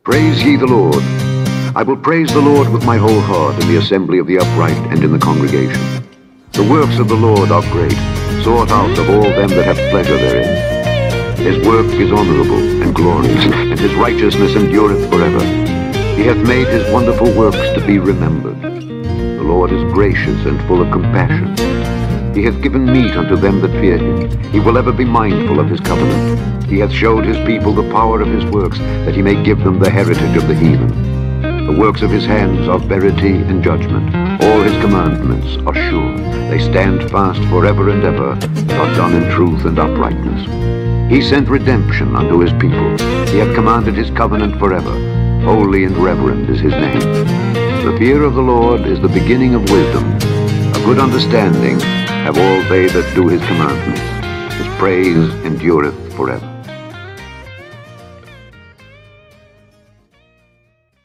Praise ye the Lord. I will praise the Lord with my whole heart in the assembly of the upright and in the congregation. The works of the Lord are great, sought out of all them that have pleasure therein. His work is honorable and glorious, and his righteousness endureth forever. He hath made his wonderful works to be remembered. The Lord is gracious and full of compassion. He hath given meat unto them that fear him. He will ever be mindful of his covenant. He hath showed his people the power of his works, that he may give them the heritage of the heathen. The works of his hands are verity and judgment. All his commandments are sure. They stand fast forever and ever, and are done in truth and uprightness. He sent redemption unto his people. He hath commanded his covenant forever. Holy and reverend is his name. The fear of the Lord is the beginning of wisdom. A good understanding have all they that do his commandments. His praise endureth forever.